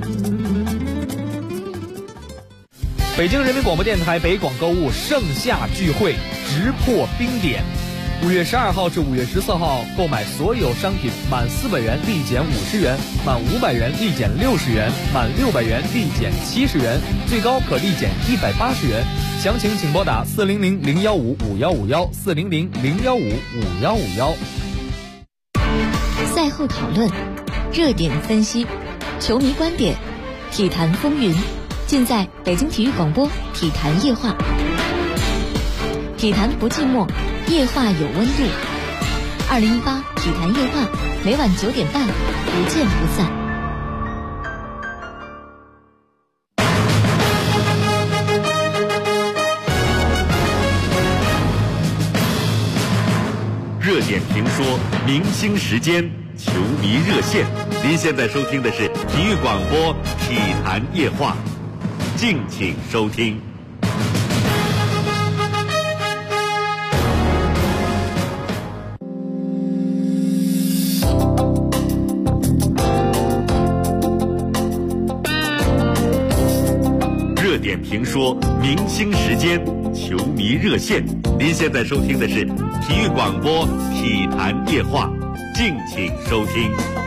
北京人民广播电台北广购物盛夏聚会直破冰点，5月12号至5月14号，购买所有商品满400元立减50元，满500元立减60元，满600元立减70元，最高可立减180元。详情请拨打400-015-5151，400-015-5151。 赛后讨论，热点分析，球迷观点，体坛风云，尽在北京体育广播体坛夜话。体坛不寂寞，夜话有温度。2018体坛夜话，每晚9点半，不见不散。 热点评说，明星时间，球迷热线。您现在收听的是体育广播体坛夜话，敬请收听。热点评说，明星时间，球迷热线。您现在收听的是体育广播体坛夜话，敬请收听。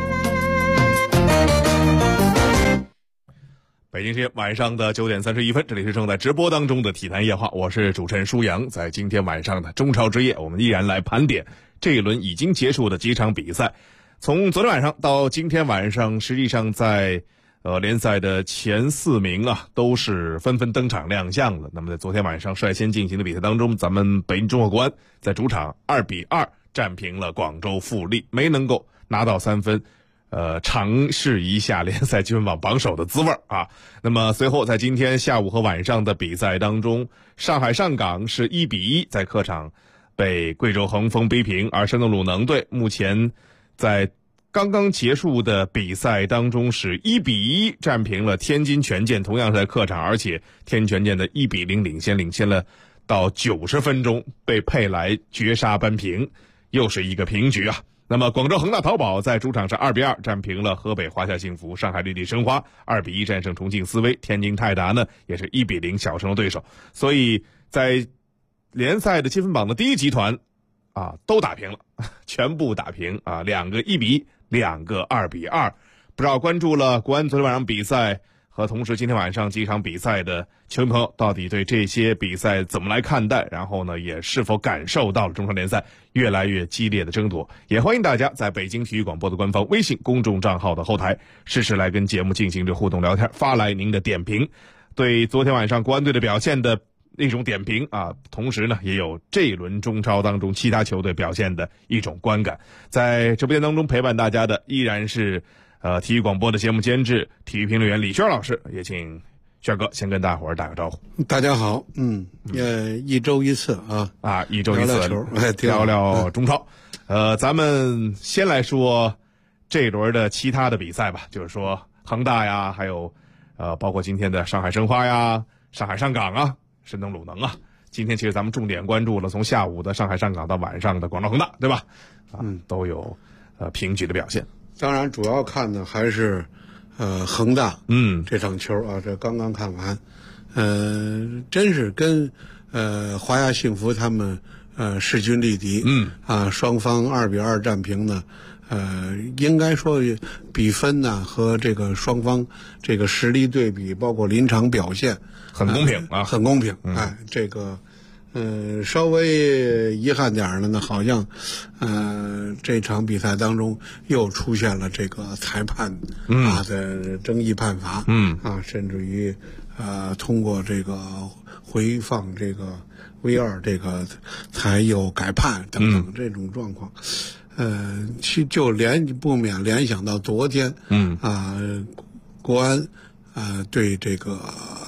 北京时间晚上的9点31分，这里是正在直播当中的体坛夜话，我是主持人舒阳。在今天晚上的中超之夜，我们依然来盘点这一轮已经结束的几场比赛。从昨天晚上到今天晚上，实际上在联赛的前4名啊，都是纷纷登场亮相了。那么在昨天晚上率先进行的比赛当中，咱们北京中赫国安在主场2-2战平了广州富力，没能够拿到3分，尝试一下联赛积分榜榜首的滋味啊。那么随后在今天下午和晚上的比赛当中，上海上港是1-1在客场被贵州恒丰逼平，而山东鲁能队目前在刚刚结束的比赛当中是1-1战平了天津权健，同样是在客场，而且天津权健的1-0领先了到90分钟，被佩莱绝杀扳平，又是一个平局啊。那么广州恒大淘宝在主场是2-2战平了河北华夏幸福，上海绿地申花2-1战胜重庆斯威，天津泰达呢也是1-0小胜了对手。所以在联赛的积分榜的第一集团啊，都打平了，全部打平啊，2个1-1，2个2-2。不知道关注了国安昨天晚上比赛和同时今天晚上几场比赛的球迷朋友，到底对这些比赛怎么来看待？然后呢，也是否感受到了中超联赛越来越激烈的争夺？也欢迎大家在北京体育广播的官方微信公众账号的后台实时来跟节目进行着互动聊天，发来您的点评，对昨天晚上国安队的表现的一种点评啊，同时呢，也有这一轮中超当中其他球队表现的一种观感。在直播间当中陪伴大家的依然是体育广播的节目监制、体育评论员李轩老师，也请轩哥先跟大伙儿打个招呼。 大家好，一周一次啊， 一周一次聊聊中超。咱们先来说这一轮的其他的比赛吧，就是说恒大呀，还有包括今天的上海申花呀、上海上港啊、山东鲁能啊。今天其实咱们重点关注了从下午的上海上港到晚上的广州恒大，对吧？都有平局的表现。 当然，主要看的还是恒大这场球啊，这刚刚看完，真是跟华夏幸福他们势均力敌，双方2-2战平呢。应该说比分呢和这个双方这个实力对比，包括临场表现， 很公平啊， 很公平。这个稍微遗憾点的呢，好像这场比赛当中又出现了这个裁判的争议判罚，甚至于通过这个回放这个 V2 这个才有改判等等这种状况。就不免联想到昨天，国安对这个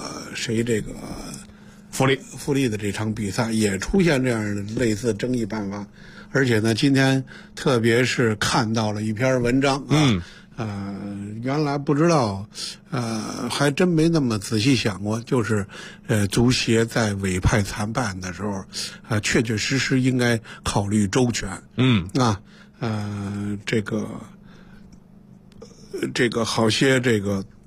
富力的这场比赛也出现这样的类似争议办法，而且呢，今天特别是看到了一篇文章原来不知道，还真没那么仔细想过，就是足协在委派裁判的时候，确确实实应该考虑周全，这个好些这个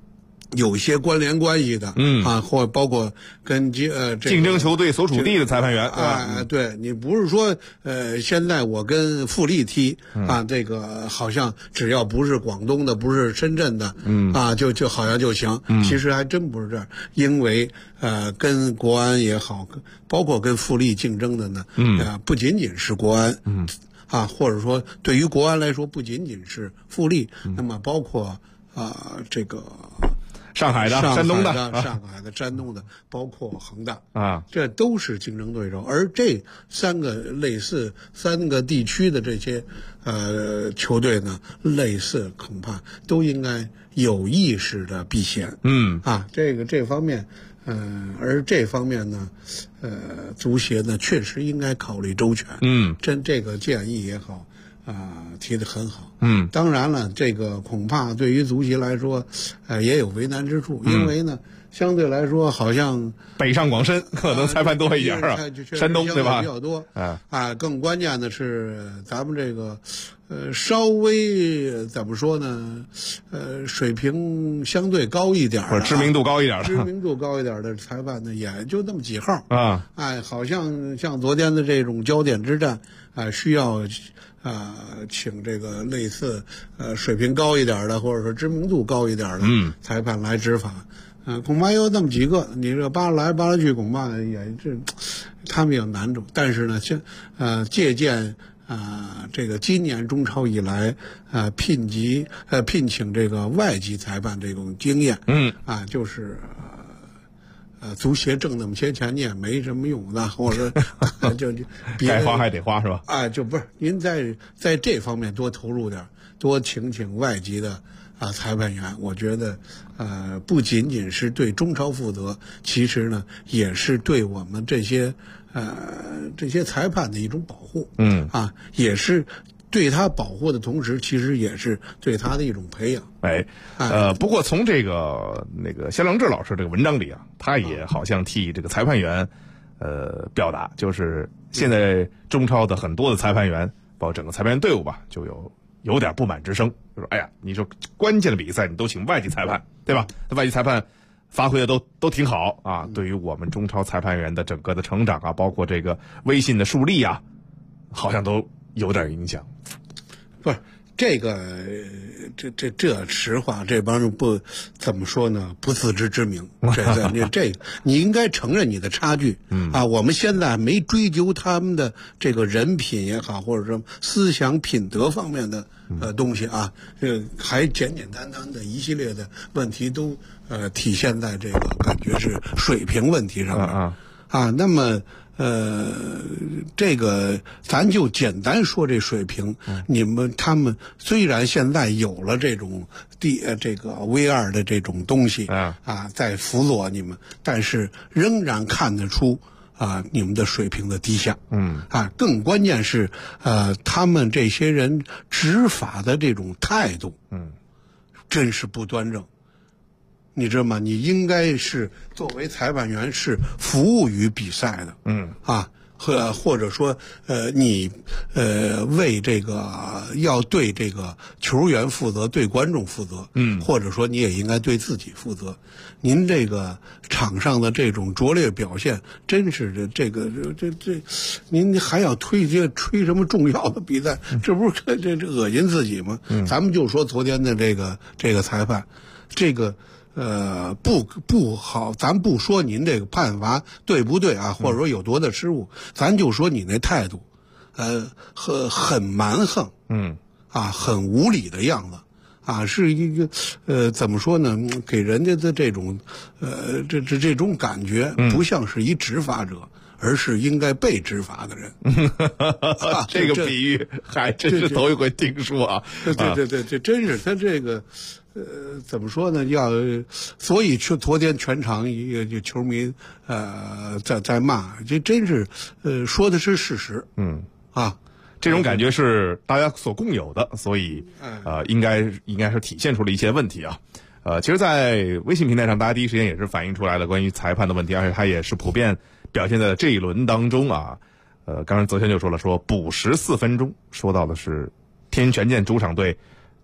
有些关联关系的，或包括跟竞争球队所处地的裁判员对，你不是说现在我跟富力踢这个好像只要不是广东的，不是深圳的，就好像就行，其实还真不是这样，因为跟国安也好，包括跟富力竞争的呢，不仅仅是国安，或者说对于国安来说，不仅仅是富力，那么包括这个。 上海的、山东的、 山东的，包括恒大这都是竞争对手。而这三个地区的这些球队呢，类似恐怕都应该有意识的避嫌。这方面，而这方面呢，足协呢确实应该考虑周全。这个建议也好。提得很好。当然了，这个恐怕对于足协来说，也有为难之处，因为呢，相对来说好像北上广深可能裁判多一点山东对吧？ 比较多更关键的是咱们这个稍微怎么说呢？水平相对高一点， 或者知名度高一点的裁判呢，也就那么几号好像昨天的这种焦点之战需要。请这个类似水平高一点的，或者说知名度高一点的裁判来执法，恐怕有那么几个，你这扒来扒去，恐怕也他们有难处。但是呢，借鉴这个今年中超以来聘请这个外籍裁判这种经验，就是。足协挣那么些钱，你也没什么用的，或者就该花还得花是吧？ 就不是您在这方面多投入点，多请外籍的裁判员，我觉得不仅仅是对中超负责，其实呢也是对我们这些裁判的一种保护。也是。对他保护的同时，其实也是对他的一种培养。 不过从这个谢良志老师这个文章里他也好像替这个裁判员表达，就是现在中超的很多的裁判员，包括整个裁判员队伍吧，就有点不满之声，就说你说关键的比赛你都请外籍裁判，对吧？那外籍裁判发挥的都挺好对于我们中超裁判员的整个的成长包括这个威信的树立好像都有点影响。 不是这个，这实话，这帮人不怎么说呢？不自知之明。这你应该承认你的差距。我们现在没追究他们的这个人品也好，或者说思想品德方面的东西还简简单单的一系列的问题都体现在这个感觉是水平问题上面那么。这个咱就简单说这水平，他们虽然现在有了这种这个 VR 的这种东西在辅佐你们，但是仍然看得出你们的水平的低下。更关键是他们这些人执法的这种态度，真是不端正。你知道吗？你应该是作为裁判员是服务于比赛的，或者说你为这个要对这个球员负责，对观众负责，或者说你也应该对自己负责。您这个场上的这种拙劣表现，真是这您还要吹什么重要的比赛？这不是这恶心自己吗？咱们就说昨天的这个裁判，这个。不好，咱不说您这个判罚对不对或者说有多大失误，咱就说你那态度，很蛮横，很无理的样子，是一个怎么说呢？给人家的这种这种感觉，不像是一执法者，而是应该被执法的人。 这个比喻还真是头一回听说对，这真是他这个。怎么说呢？所以昨天全场就球迷在骂，这真是说的是事实。 这种感觉是大家所共有的，所以应该是体现出了一些问题其实，在微信平台上，大家第一时间也是反映出来了关于裁判的问题，而且它也是普遍表现在这一轮当中刚才泽轩就说了，说补时4分钟，说到的是天津权健主场队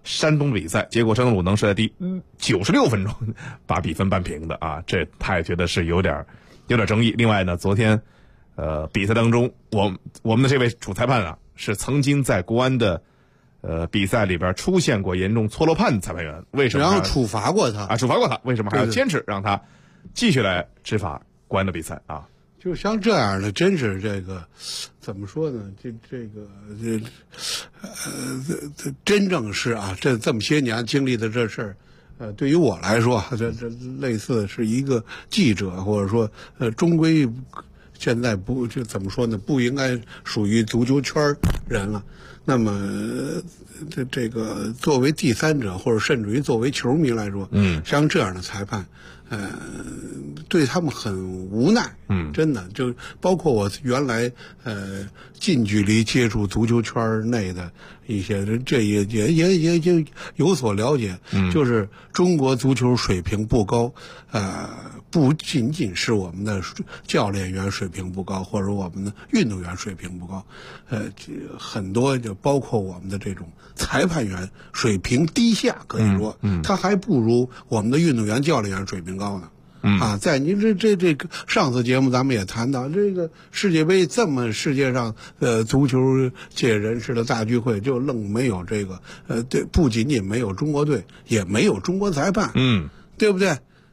山东比赛，结果山东鲁能是在第96分钟把比分扳平的啊，这他也觉得是有点争议。另外呢，昨天比赛当中，我们的这位主裁判啊，是曾经在国安的比赛里边出现过严重错漏判的裁判员，为什么？ 然后处罚过他， 为什么还要坚持让他继续来执法国安的比赛啊？ 就像这样的，真是这个怎么说呢？真正是啊，这么些年经历的这事儿，对于我来说，这类似是一个记者，或者说终归现在就怎么说呢？不应该属于足球圈人了。那么这个作为第三者，或者甚至于作为球迷来说，像这样的裁判。对他们很无奈，真的就包括我原来近距离接触足球圈内的一些，这也有所了解，就是中国足球水平不高，不仅仅是我们的教练员水平不高，或者我们的运动员水平不高，很多就包括我们的这种裁判员水平低下，可以说，他还不如我们的运动员教练员水平高呢。在您这个上次节目咱们也谈到，这个世界杯这么世界上足球界人士的大聚会，就愣没有这个对，不仅仅没有中国队，也没有中国裁判，对不对？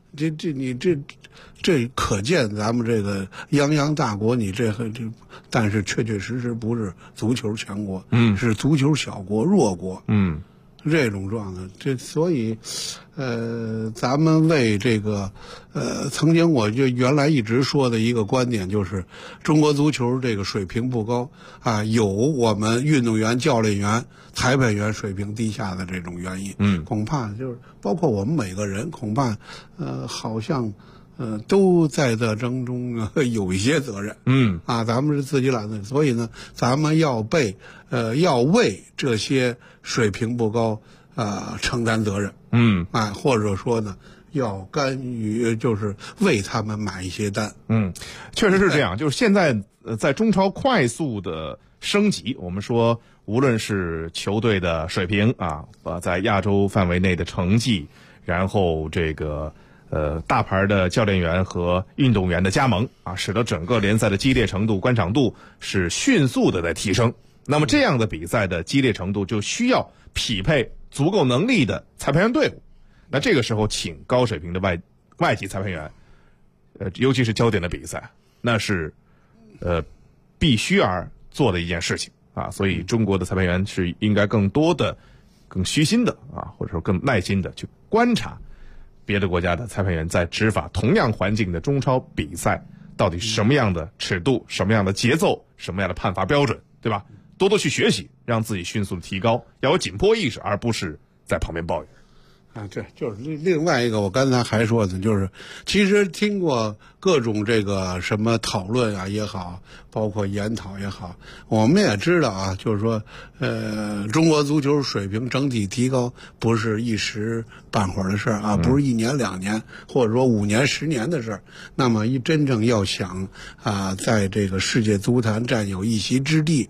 这可见咱们这个泱泱大国，你但是确确实实不是足球强国，是足球小国弱国，这种状态，所以，咱们为这个，曾经我就原来一直说的一个观点就是，中国足球这个水平不高啊，有我们运动员、教练员、裁判员水平低下的这种原因。恐怕就是包括我们每个人，恐怕，好像。都在这当中有一些责任，咱们是自己揽的，所以呢，咱们要为这些水平不高承担责任，或者说呢，要干预，就是为他们买一些单， 确实是这样，就是现在在中超快速的升级，我们说无论是球队的水平在亚洲范围内的成绩，然后这个。大牌的教练员和运动员的加盟使得整个联赛的激烈程度、观赏度是迅速的在提升。那么这样的比赛的激烈程度就需要匹配足够能力的裁判员队伍。那这个时候请高水平的外籍裁判员，尤其是焦点的比赛，那是必须而做的一件事情所以中国的裁判员是应该更多的、更虚心的或者说更耐心的去观察。别的国家的裁判员在执法同样环境的中超比赛，到底什么样的尺度、什么样的节奏、什么样的判罚标准，对吧？多多去学习，让自己迅速的提高，要有紧迫意识，而不是在旁边抱怨。 对，就是另外一个，我刚才还说的，就是其实听过各种这个什么讨论也好，包括研讨也好，我们也知道就是说，中国足球水平整体提高不是一时半会儿的事儿不是1年2年，或者说5年10年的事儿。那么真正要想在这个世界足坛占有一席之地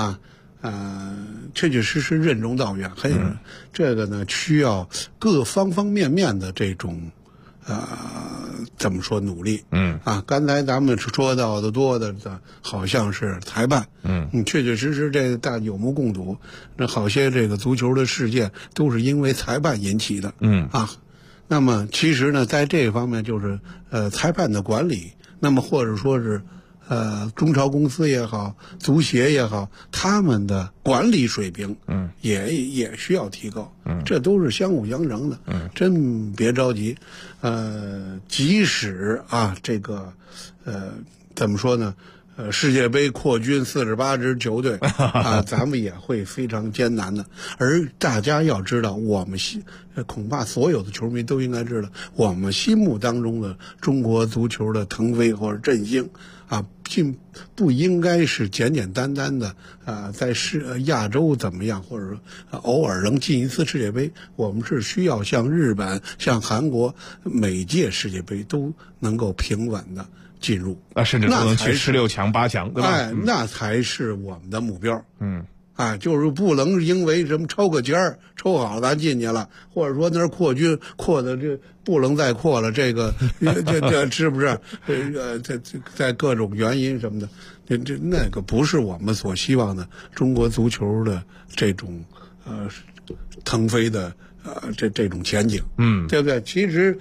确确实实任重道远，这个呢需要各方方面面的这种怎么说努力？刚才咱们说到的多的好像是裁判，确确实实这大有目共睹，那好些这个足球的事件都是因为裁判引起的，那么其实呢，在这方面就是裁判的管理，那么或者说是。中超公司也好，足协也好，他们的管理水平，也需要提高，这都是相互相成的，真别着急，即使这个，怎么说呢？世界杯扩军48支球队咱们也会非常艰难的。而大家要知道，我们恐怕所有的球迷都应该知道，我们心目当中的中国足球的腾飞或者振兴并不应该是简简单单的在亚洲怎么样，或者说偶尔能进一次世界杯。我们是需要像日本、像韩国，每届世界杯都能够平稳的进入， 甚至都能去16强、8强，对吧？ 那才是我们的目标。 啊，就是不能因为什么抽个签儿抽好咱进去了，或者说那儿扩军扩的这不能再扩了，这个这是不是？在各种原因什么的，那个不是我们所希望的中国足球的这种腾飞的这种前景，对不对？其实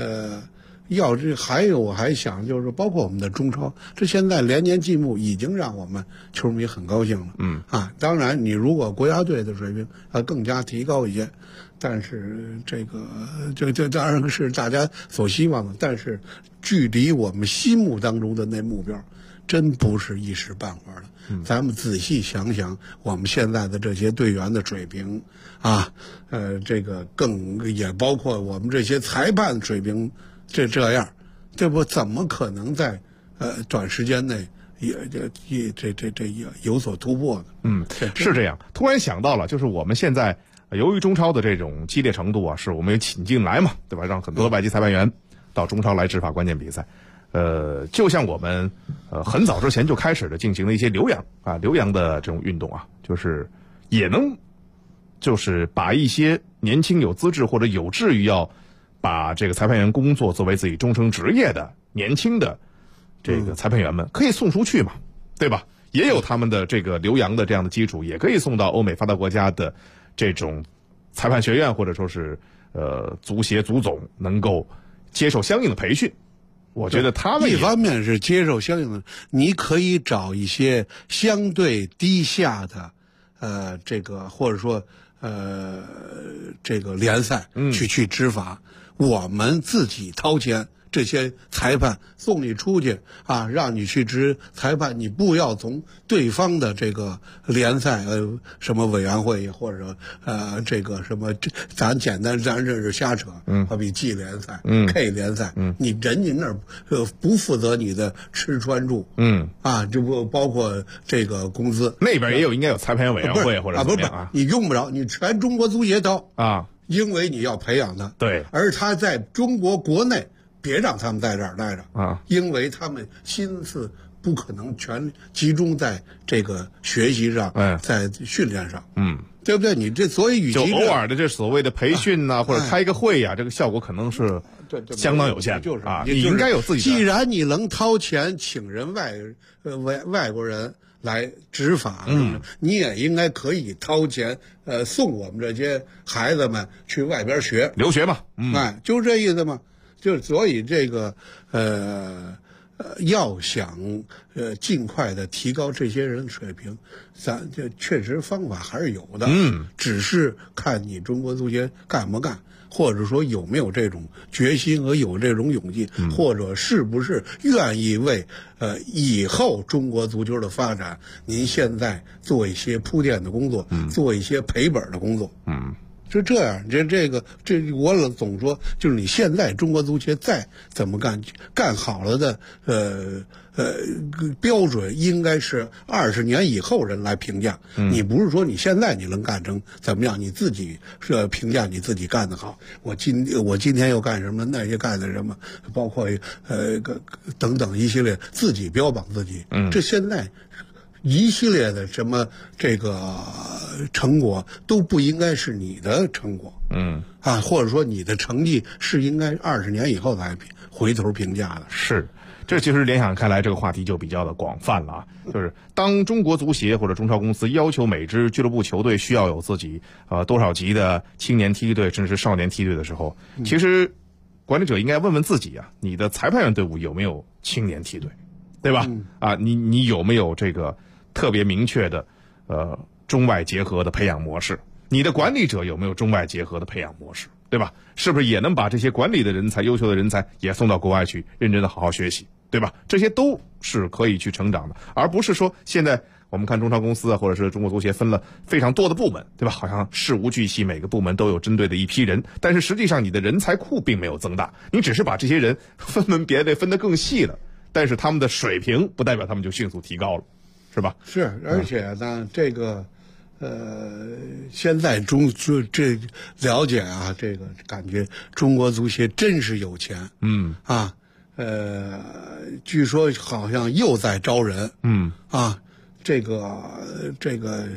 还有我还想就是包括我们的中超，这现在连年进步已经让我们球迷很高兴了。当然你如果国家队的水平要更加提高一些，但是这当然是大家所希望的，但是距离我们心目当中的那目标真不是一时半会儿的。咱们仔细想想我们现在的这些队员的水平啊，这个也包括我们这些裁判水平这样，这不怎么可能在短时间内也有所突破呢？ 是这样。突然想到了，就是我们现在由于中超的这种激烈程度啊，是我们也请进来嘛，对吧？让很多的外籍裁判员到中超来执法关键比赛。就像我们很早之前就开始的进行了一些留洋的这种运动啊，就是也能就是把一些年轻有资质或者有志于要把这个裁判员工作作为自己终生职业的年轻的这个裁判员们可以送出去嘛，对吧？也有他们的这个留洋的这样的基础，也可以送到欧美发达国家的这种裁判学院或者说是足协足总能够接受相应的培训。我觉得他们一方面是接受相应的，你可以找一些相对低下的这个或者说这个联赛去执法，我们自己掏钱，这些裁判送你出去啊，让你去执裁判，你不要从对方的这个联赛什么委员会或者这个什么，咱简单咱这是瞎扯，好比 G 联赛、K 联赛，你人家那儿不负责你的吃穿住，这不包括这个工资， 那边也有应该有裁判员委员会或者怎么样啊？ 你用不着，你全中国足协掏啊， 因为你要培养他， 对， 而他在中国国内。别让他们在这儿待着啊， 因为他们心思不可能全集中在这个学习上，在训练上，对不对？你这所以与其就偶尔的这所谓的培训呐，或者开个会呀，这个效果可能是相当有限的， 就是啊，你应该有自己的。 既然你能掏钱请人外国人来执法，你也应该可以掏钱送我们这些孩子们去外边留学嘛， 就这意思嘛。就是所以这个要想尽快的提高这些人水平，咱这确实方法还是有的，只是看你中国足协干不干，或者说有没有这种决心和有这种勇气，或者是不是愿意为以后中国足球的发展，您现在做一些铺垫的工作，做一些赔本的工作，是这样，这我总说，就是你现在中国足协再怎么干好了的，标准应该是20年以后人来评价。你不是说你现在你能干成怎么样，你自己是评价你自己干得好。我今天又干什么，那些干的什么，包括等等一系列自己标榜自己。这现在。一系列的什么这个成果都不应该是你的成果，或者说你的成绩是应该20年以后才回头评价的。 是，这其实联想开来这个话题就比较的广泛了啊。就是当中国足协或者中超公司要求每支俱乐部球队需要有自己多少级的青年梯队甚至是少年梯队的时候，其实管理者应该问问自己啊，你的裁判员队伍有没有青年梯队，对吧？你有没有这个特别明确的中外结合的培养模式？你的管理者有没有中外结合的培养模式，对吧？是不是也能把这些管理的人才、优秀的人才也送到国外去，认真的好好学习，对吧？这些都是可以去成长的，而不是说现在我们看中超公司啊，或者是中国足协分了非常多的部门，对吧？好像事无巨细，每个部门都有针对的一批人，但是实际上你的人才库并没有增大，你只是把这些人分门别类分得更细了，但是他们的水平不代表他们就迅速提高了。是吧？ 是，而且呢，这个现在这了解啊，这个感觉中国足协真是有钱，据说好像又在招人，这个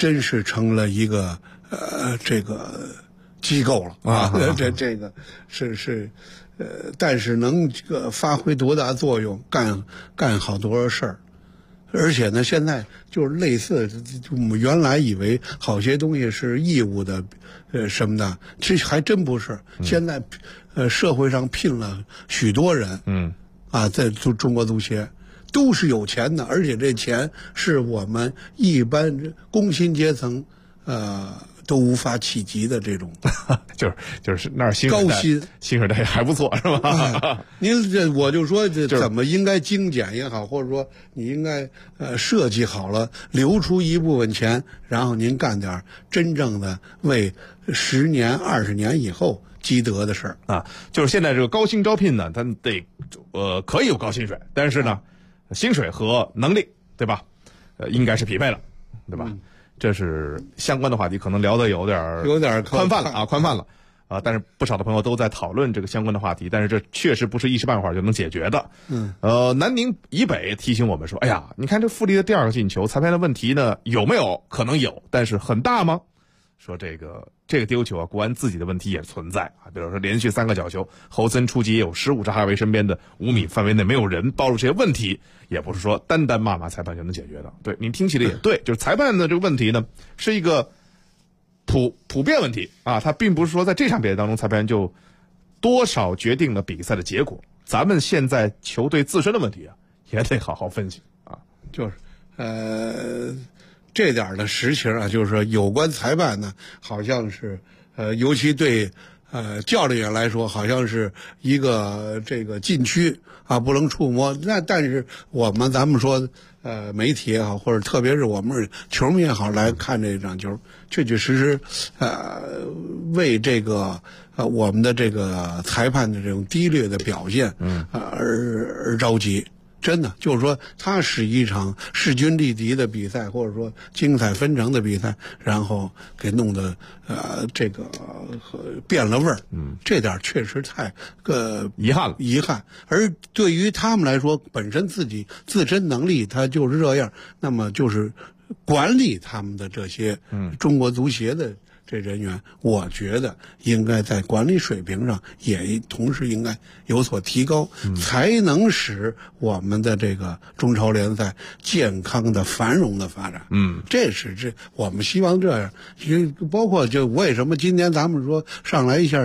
真是成了一个这个机构了啊。这个是但是能这个发挥多大作用，干好多少事儿。而且呢，现在就是类似，我们原来以为好些东西是义务的，什么的，其实还真不是。现在，社会上聘了许多人，在中国足协，都是有钱的，而且这钱是我们一般工薪阶层，都无法企及的这种， 就是那儿高薪薪水待遇还不错，是吧？ 您这我就说这怎么应该精简也好，或者说你应该设计好了，留出一部分钱，然后您干点真正的为10年、20年以后积德的事儿啊。就是现在这个高薪招聘呢，它得可以有高薪水，但是呢，薪水和能力，对吧？应该是匹配了，对吧？这是相关的话题，可能聊得有点宽泛了啊，但是不少的朋友都在讨论这个相关的话题，但是这确实不是一时半会儿就能解决的。南宁以北提醒我们说，哎呀，你看这富力的第2个进球，裁判的问题呢有没有？可能有，但是很大吗？说这个丢球啊，国安自己的问题也存在啊，比如说连续3个角球，侯森出击也有失误，扎哈维身边的5米范围内没有人，暴露这些问题，也不是说单骂裁判就能解决的。对，你听起来也对，就是裁判的这个问题呢，是一个普遍问题啊，它并不是说在这场比赛当中裁判就多少决定了比赛的结果，咱们现在球队自身的问题啊，也得好好分析啊， 就是这点的实情啊，就是说有关裁判呢，好像是尤其对教练员来说，好像是一个这个禁区啊，不能触摸。但是咱们说媒体也好，或者特别是我们球迷也好来看这场球，确确实实为这个我们的这个裁判的这种低劣的表现而着急。真的就是说，他使一场势均力敌的比赛，或者说精彩纷呈的比赛，然后给弄得这个变了味儿。这点确实太遗憾了。 而对于他们来说，本身自身能力他就是这样，那么就是管理他们的这些中国足协的这人员，我觉得应该在管理水平上也同时应该有所提高，才能使我们的这个中超联赛健康的繁荣的发展。这我们希望这样。包括就为什么今天咱们说上来一下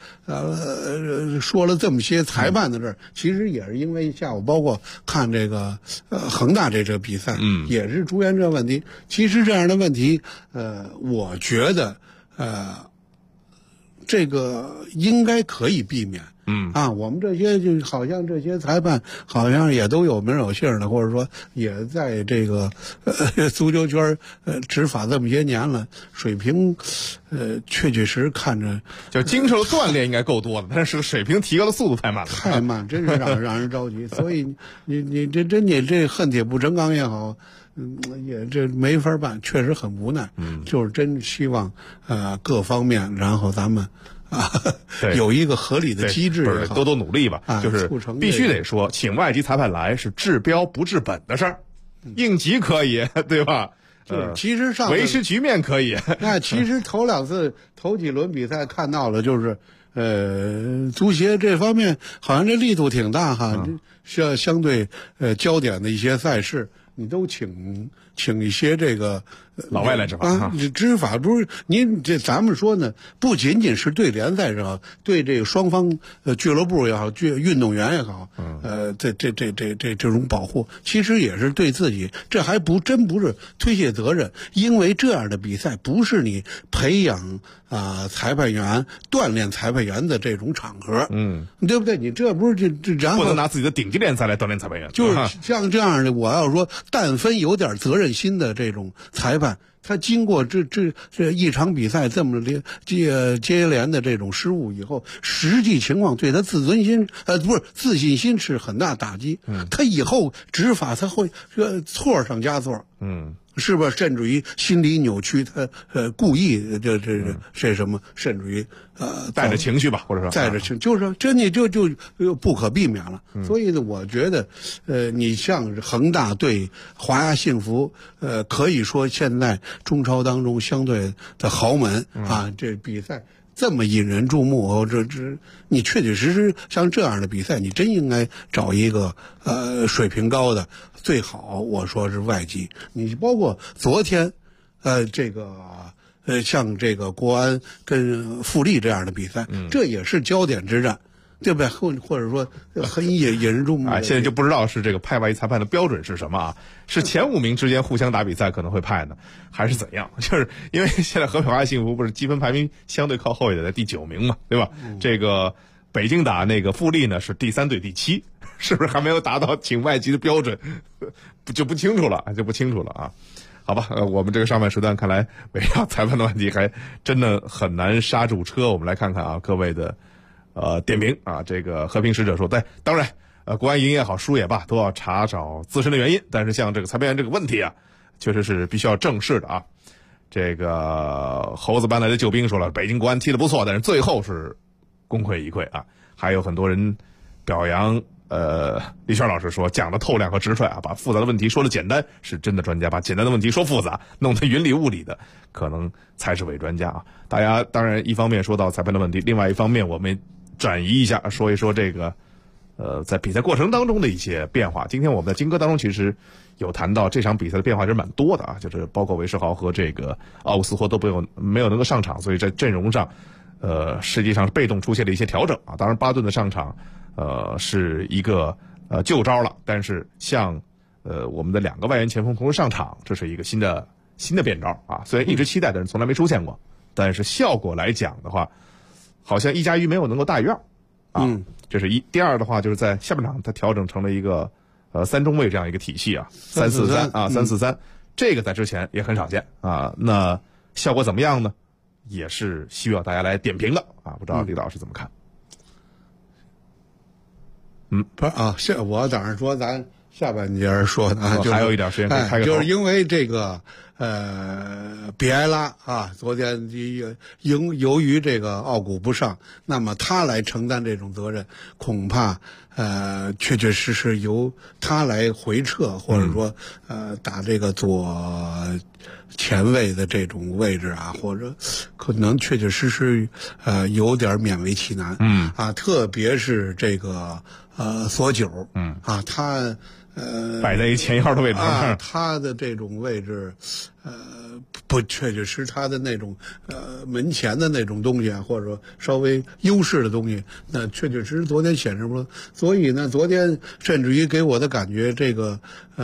说了这么些裁判的事儿，其实也是因为下午包括看这个恒大这比赛，也是出现这问题。其实这样的问题，我觉得这个应该可以避免。我们这些就好像这些裁判好像也都有名有姓的，或者说也在这个足球圈执法这么些年了，水平确实看着就经受锻炼应该够多了，但是水平提高的速度太慢， 真是让人着急。所以你这恨铁不成钢也好，也这没法办，确实很无奈。就是真希望各方面，然后咱们有一个合理的机制也好， 多努力吧。就是必须得说，请外籍裁判来是治标不治本的事儿，应急可以，对吧？ 其实维持局面可以。 那其实头几轮比赛看到了，就是足协这方面好像这力度挺大哈，相对焦点的一些赛事，你都请一些这个老外来执法执法不是您这咱们说呢，不仅仅是对联赛也好，对这个双方俱乐部也好，运动员也好，这种保护，其实也是对自己，这还真不是推卸责任，因为这样的比赛不是你培养裁判员、锻炼裁判员的这种场合，对不对？你这不是然后不能拿自己的顶级联赛来锻炼裁判员， 就是像这样的，我要说，但凡有点责任心的这种裁判，他经过这一场比赛这么接连的这种失误以后，实际情况对他自信心是很大打击。他以后执法他会错上加错。是不是甚至于心理扭曲？他故意这什么？甚至于带着情绪吧，或者说带着情，就是说这你就不可避免了。所以呢，我觉得你像恒大对华夏幸福，可以说现在中超当中相对的豪门啊，这比赛这么引人注目，你确确实实像这样的比赛，你真应该找一个水平高的，最好我说是外籍。你包括昨天，像这个国安跟富力这样的比赛，这也是焦点之战。对不对？或者说很引人注目。 现在就不知道是这个派外籍裁判的标准是什么啊？是前5名之间互相打比赛可能会派呢，还是怎样？就是因为现在和平华夏幸福不是积分排名相对靠后一点，在第9名嘛，对吧？这个北京打那个富力呢是第3对第7，是不是还没有达到请外籍的标准？就不清楚了啊。好吧，我们这个上半时段看来围绕裁判的问题还真的很难刹住车。我们来看看啊，各位的点评啊，这个和平使者说，对，当然，国安赢也好，输也罢，都要查找自身的原因。但是像这个裁判员这个问题啊，确实是必须要正视的啊。这个猴子搬来的救兵说了，北京国安踢得不错，但是最后是功亏一篑啊。还有很多人表扬李轩老师说讲的透亮和直率啊，把复杂的问题说得简单，是真的专家；把简单的问题说复杂，弄得云里雾里的，可能才是伪专家啊。大家当然一方面说到裁判的问题，另外一方面我们转移一下，说一说这个在比赛过程当中的一些变化。今天我们在金歌当中其实有谈到这场比赛的变化是蛮多的啊，就是包括韦世豪和这个奥古斯托都没有能够上场，所以在阵容上实际上是被动出现了一些调整啊。当然巴顿的上场是一个旧招了，但是像我们的2个外援前锋同时上场，这是一个新的变招啊。虽然一直期待，但是从来没出现过，但是效果来讲的话，好像1+1没有能够大于2啊。这是一。第二的话，就是在下半场它调整成了一个3中卫这样一个体系啊，3-4-3啊，3-4-3，这个在之前也很少见啊。那效果怎么样呢？也是需要大家来点评的啊。不知道李老师怎么看？ 不是啊，我当然说咱下半节说的啊，就是还有一点时间可以开个头， 就是因为这个比埃拉啊，昨天由于这个奥古不上，那么他来承担这种责任，恐怕确确实实由他来回撤，或者说打这个左前卫的这种位置啊，或者可能确确实实有点勉为其难。特别是这个索九，他摆在一前腰的位置上， 他的这种位置，不确确实他的那种门前的那种东西啊，或者说稍微优势的东西，那确确实实昨天显示不出。所以呢，昨天甚至于给我的感觉，这个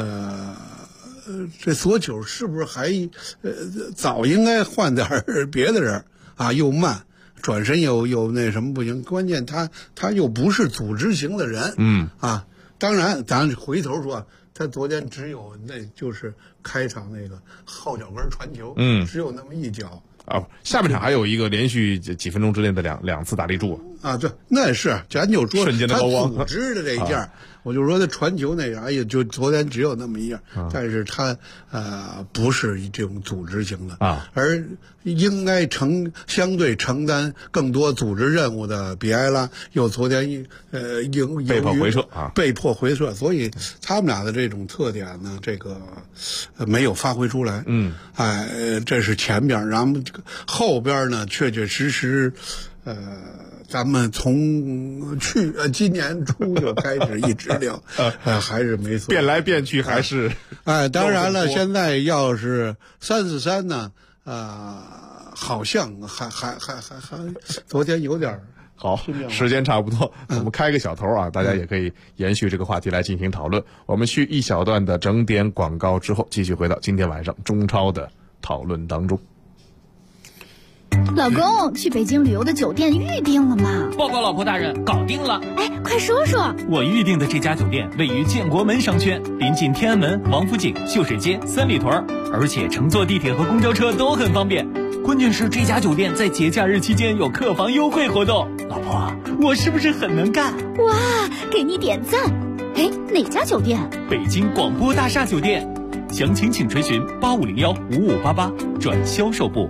这索九是不是还早应该换点别的人啊？又慢，转身又那什么不行，关键他又不是组织型的人，当然咱回头说，他昨天只有那就是开场那个后脚跟传球，只有那么一脚啊。下半场还有一个连续几分钟之内的两次打立柱啊，对，那是咱就说瞬间的高光， 他组织的这一件。我就说他传球那个，哎呀，就昨天只有那么一样，但是他不是这种组织型的啊， 而应该相对承担更多组织任务的比埃拉，又昨天被迫回撤啊， 被迫回撤，所以他们俩的这种特点呢，这个没有发挥出来。这是前边，然后这个后边呢，确确实实，咱们从今年初就开始一直聊，还是没错， 变来变去还是。 当然了，现在要是3-4-3呢，好像还昨天有点。 好，时间差不多，我们开个小头啊，大家也可以延续这个话题来进行讨论。我们去一小段的整点广告之后，继续回到今天晚上中超的讨论当中。 老公，去北京旅游的酒店预定了吗？ 报告老婆大人，搞定了。 哎，快说说。 我预定的这家酒店位于建国门商圈，临近天安门、王府井、秀水街、三里屯，而且乘坐地铁和公交车都很方便。关键是这家酒店在节假日期间有客房优惠活动。老婆，我是不是很能干？ 哇，给你点赞。哎，哪家酒店？ 北京广播大厦酒店。详情请垂询8501-5588转销售部。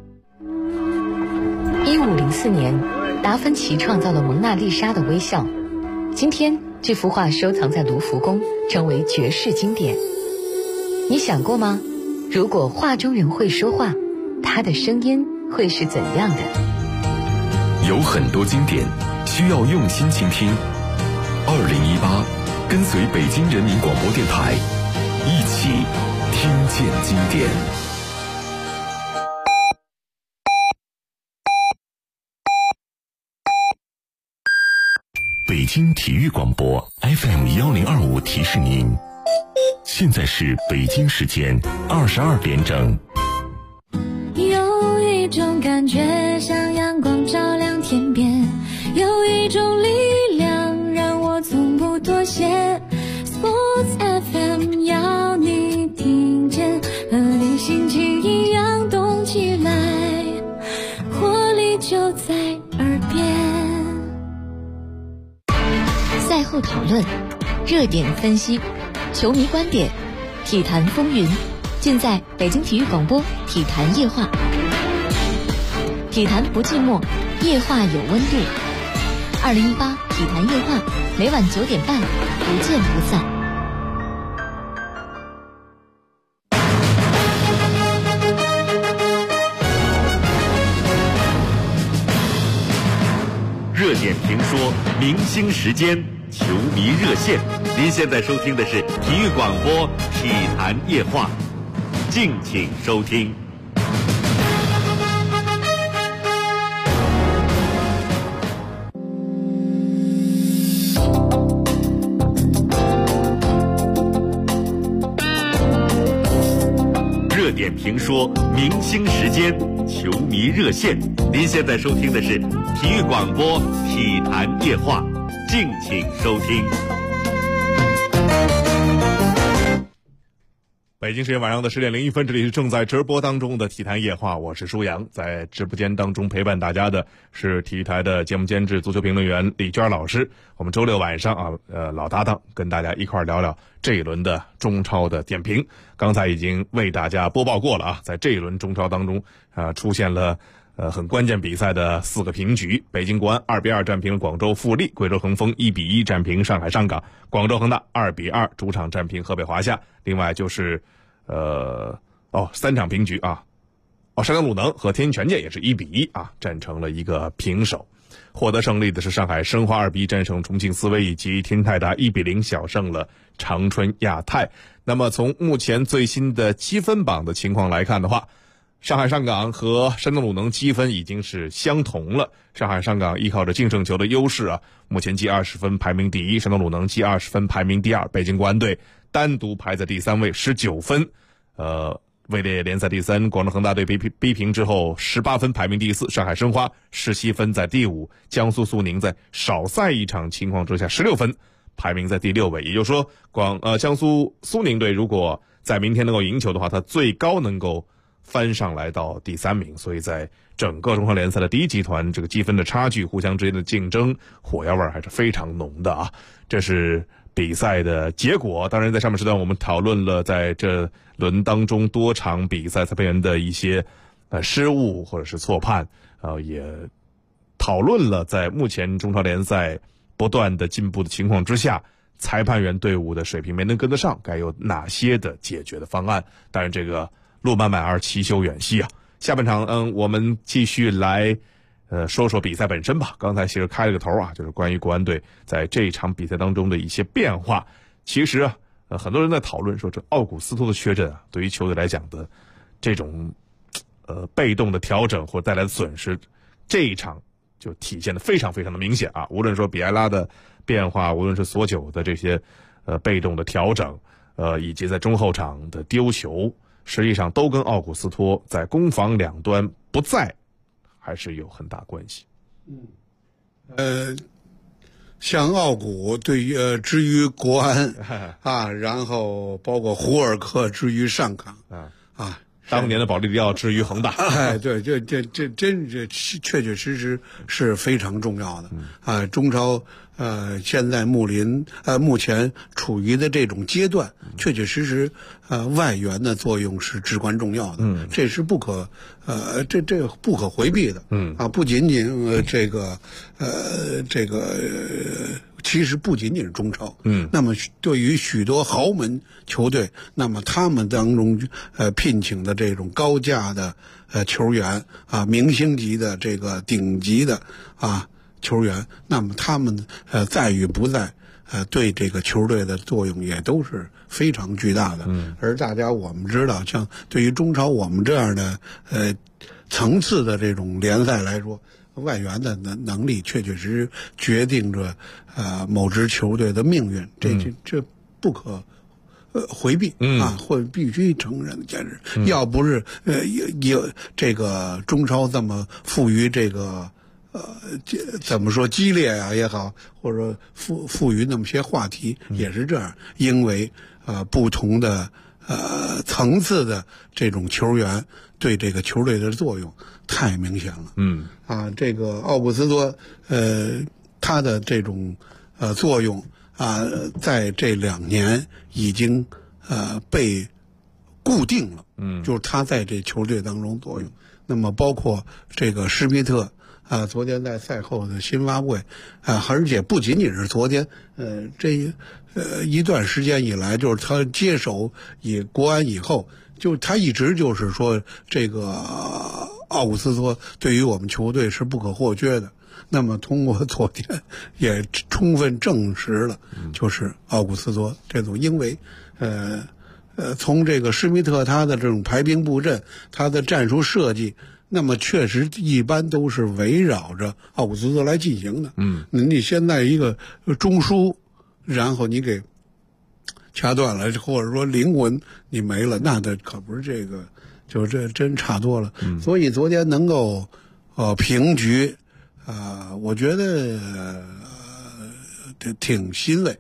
1504年，达芬奇创造了蒙娜丽莎的微笑。今天，这幅画收藏在卢浮宫，成为绝世经典。你想过吗？ 如果画中人会说话，他的声音会是怎样的？ 有很多经典需要用心倾听。2018，跟随北京人民广播电台，一起听见经典。北京体育广播 FM1025提示您，现在是北京时间22点整。 有一种感觉像阳光照亮天边，有一种力量让我从不妥协。 Sports FM 要你听见，和你心情一样动起来，活力就在耳边。 赛后讨论，热点分析，球迷观点，体坛风云，尽在北京体育广播体坛夜话。体坛不寂寞，夜话有温度。2018体坛夜话，每晚9点半，不见不散。 热点评说，明星时间，球迷热线。您现在收听的是体育广播体坛夜话，敬请收听。热点评说，明星时间，球迷热线。您现在收听的是体育广播体坛夜话，敬请收听。 北京时间晚上的10点01分，这里是正在直播当中的体坛夜话，我是舒阳。在直播间当中陪伴大家的是体育台的节目监制、足球评论员李娟老师。我们周六晚上老搭档跟大家一块聊聊这一轮的中超的点评。刚才已经为大家播报过了啊，在这一轮中超当中出现了很关键比赛的4个平局。北京国安2-2战平了广州富力，贵州恒丰1-1战平上海上港，广州恒大2-2主场战平河北华夏。另外就是3场平局啊，山东鲁能和天津权健也是1-1啊，战成了一个平手。获得胜利的是上海申花2-1战胜重庆斯威，以及天津泰达1-0小胜了长春亚泰。那么从目前最新的积分榜的情况来看的话，上海上港和山东鲁能积分已经是相同了。上海上港依靠着净胜球的优势啊，目前积20分排名第1，山东鲁能积20分排名第2。北京国安队单独排在第3位，19分。位列联赛第3，广州恒大队逼平之后18分排名第4。上海申花17分在第5，江苏苏宁在少赛一场情况之下16分排名在第6位。也就是说，江苏苏宁队如果在明天能够赢球的话，它最高能够翻上来到第3名。所以在整个中超联赛的第一集团，这个积分的差距，互相之间的竞争，火药味还是非常浓的啊。这是比赛的结果。当然在上半时段我们讨论了在这轮当中多场比赛裁判员的一些失误或者是错判，也讨论了在目前中超联赛不断的进步的情况之下，裁判员队伍的水平没能跟得上，该有哪些的解决的方案。当然这个路漫漫而其修远兮啊。下半场我们继续来说说比赛本身吧。刚才其实开了个头啊，就是关于国安队在这一场比赛当中的一些变化。其实很多人在讨论说，这奥古斯托的缺阵啊，对于球队来讲的这种被动的调整或带来的损失，这一场就体现的非常非常的明显啊。无论说比埃拉的变化，无论是索久的这些被动的调整，以及在中后场的丢球，实际上都跟奥古斯托在攻防两端不在还是有很大关系。 像奥古对于之于国安啊，然后包括胡尔克之于上港啊， 当年的保利尼奥之于恒大， 对，这确确实实是非常重要的啊。中超现在目前处于的这种阶段，确确实实外援的作用是至关重要的，这是不可不可回避的，不仅仅其实不仅仅是中超，那么对于许多豪门球队，那么他们当中聘请的这种高价的球员啊，明星级的这个顶级的啊球员，那么他们在与不在，对这个球队的作用也都是非常巨大的。而我们知道，像对于中超我们这样的层次的这种联赛来说，外援的能力确确实实决定着某支球队的命运，这不可回避啊，或必须承认的现实。要不是有这个中超这么富于这个怎么说激烈啊也好，或者赋予那么些话题，也是这样，因为不同的层次的这种球员对这个球队的作用太明显了。这个奥古斯托他的这种作用在这2年已经被固定了。就是他在这球队当中作用。那么包括这个施密特昨天在赛后的新发布会而且不仅仅是昨天，这一段时间以来，就是他接手国安以后，就他一直就是说这个奥古斯托对于我们球队是不可或缺的。那么通过昨天也充分证实了，就是奥古斯托这种，因为从这个施密特他的这种排兵布阵，他的战术设计，那么确实一般都是围绕着奥古斯托来进行的。你现在一个中枢，然后你给掐断了，或者说灵魂你没了，那的可不是这个，就这真差多了。所以昨天能够平局，我觉得挺欣慰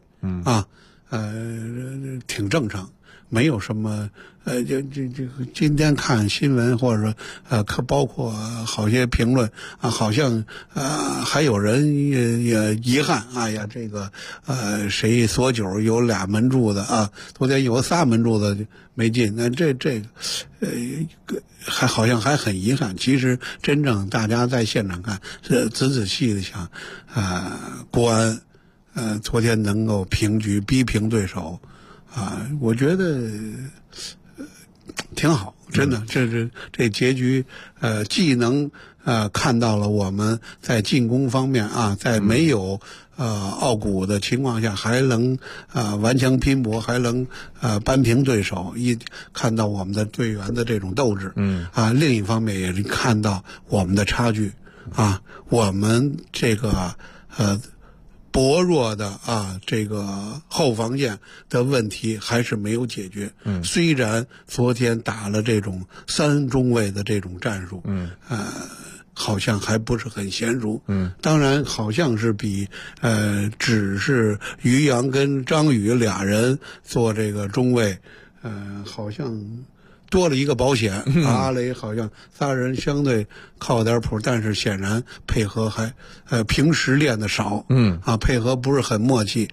挺正常。没有什么今天看新闻或者说包括好些评论好像还有人也遗憾，哎呀这个谁索九有2门柱子昨天有3门柱子没进，那这个还好像还很遗憾。其实真正大家在现场看仔细的想国安昨天能够平局逼平对手我觉得挺好，真的，这结局既能看到了我们在进攻方面在没有奥古的情况下还能顽强拼搏，还能扳平对手，看到我们的队员的这种斗志另一方面也是看到我们的差距我们这个薄弱的这个后防线的问题还是没有解决。虽然昨天打了这种3中卫的这种战术，好像还不是很娴熟。当然好像是比只是于洋跟张宇俩人做这个中卫，好像多了一个保险。阿雷好像3人相对靠点谱，但是显然配合还平时练的少，配合不是很默契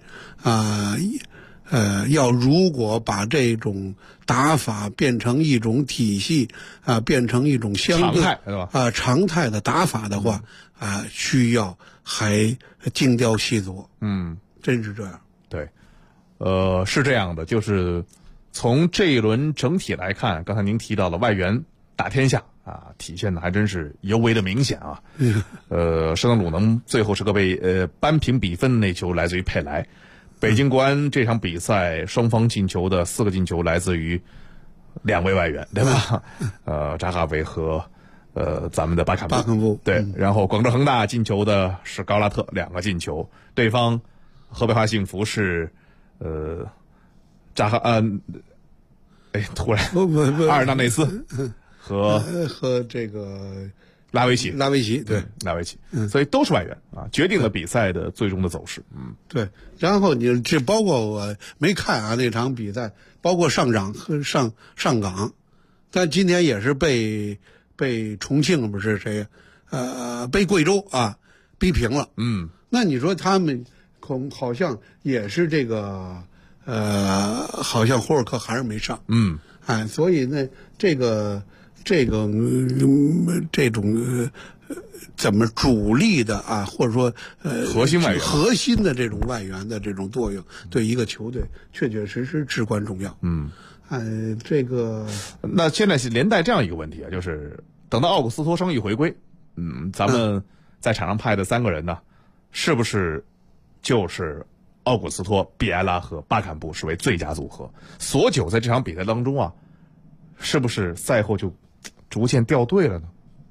要如果把这种打法变成一种体系变成一种相对常态的打法的话需要还精雕细琢。真是这样。 对，是这样的，就是从这一轮整体来看，刚才您提到了外援打天下体现的还真是尤为的明显圣德鲁能最后是个被扳平比分的那球来自于佩莱。北京国安这场比赛双方进球的4个进球来自于2位外援，对吧？扎哈维和咱们的巴坎布。对，然后广州恒大进球的是高拉特2个进球，对方河北华幸福是扎哈突然阿尔纳内斯和这个拉维奇， 对， 拉维奇，所以都是外援决定了比赛的最终的走势。 对。然后你这包括我没看那场比赛，包括上港，但今天也是被重庆不是谁被贵州逼平了。那你说他们好像也是这个好像霍尔克还是没上。所以呢这种怎么主力的啊，或者说核心的这种外援的这种作用，对一个球队确确实实至关重要。这个那现在是连带这样一个问题啊，就是等到奥古斯托伤愈回归，咱们在场上派的3个人呢，是不是就是奥古斯托、比埃拉和巴坎布视为最佳组合？索久在这场比赛当中啊，是不是赛后就逐渐掉队了呢？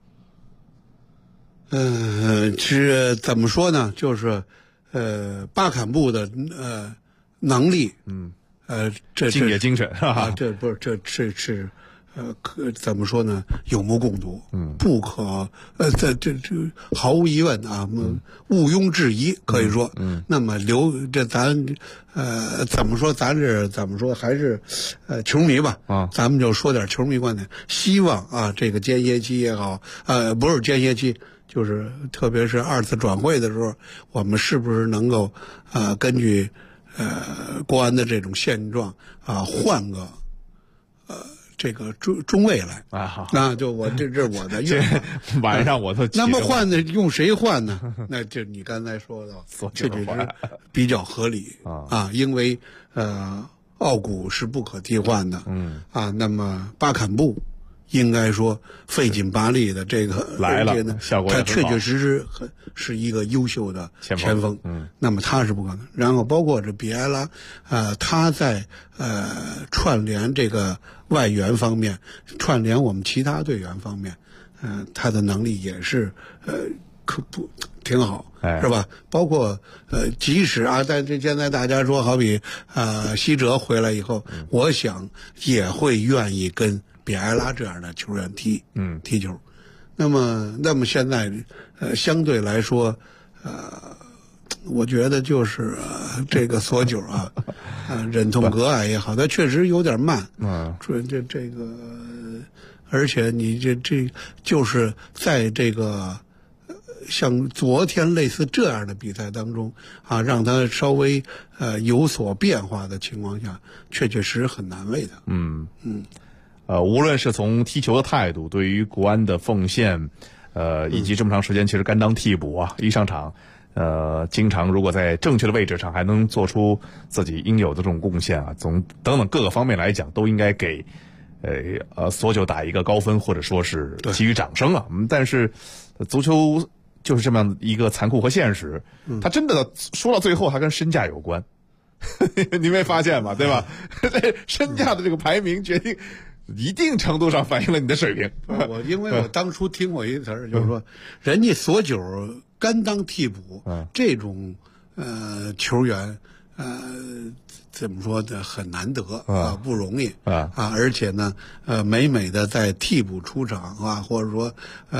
是怎么说呢？就是巴坎布的能力，这敬业精神啊，这不是这是怎么说呢？有目共睹，不可这毫无疑问啊，毋庸置疑，可以说，那么咱怎么说？咱是怎么说？还是球迷吧，咱们就说点球迷观点，希望啊，这个间歇期也好，不是间歇期。就是特别是2次转会的时候，我们是不是能够根据国安的这种现状啊，换个这个中卫来啊？好， 那就这是我的愿望。 晚上我都那么换的用谁换呢？那就你刚才说的，确实比较合理啊，因为奥古是不可替换的，那么巴坎布。应该说费劲巴力的这个来了，效果也很好。 他确确实实是一个优秀的前锋，那么他是不可能。然后包括这比埃拉，他在串联这个外援方面，串联我们其他队员方面，他的能力也是挺好，是吧？包括即使啊，在这现在大家说，好比西哲回来以后，我想也会愿意跟比埃拉这样的球员踢球。那么现在相对来说，我觉得就是这个索久啊，忍痛割爱也好，他确实有点慢。这个，而且你这就是在这个。像昨天类似这样的比赛当中啊，让他稍微有所变化的情况下，确确实很难为的。 无论是从踢球的态度，对于国安的奉献，以及这么长时间其实甘当替补啊，一上场，经常如果在正确的位置上还能做出自己应有的这种贡献啊，从等等各个方面来讲，都应该给索久打一个高分，或者说是给予掌声啊。但是足球就是这么样一个残酷和现实，他真的说到最后，他跟身价有关，你没发现吗？对吧？身价的这个排名决定一定程度上反映了你的水平。 因为我当初听过一个词儿，就是说，人家索久甘当替补，这种球员，怎么说的很难得啊，不容易啊，而且呢，每的在替补出场啊，或者说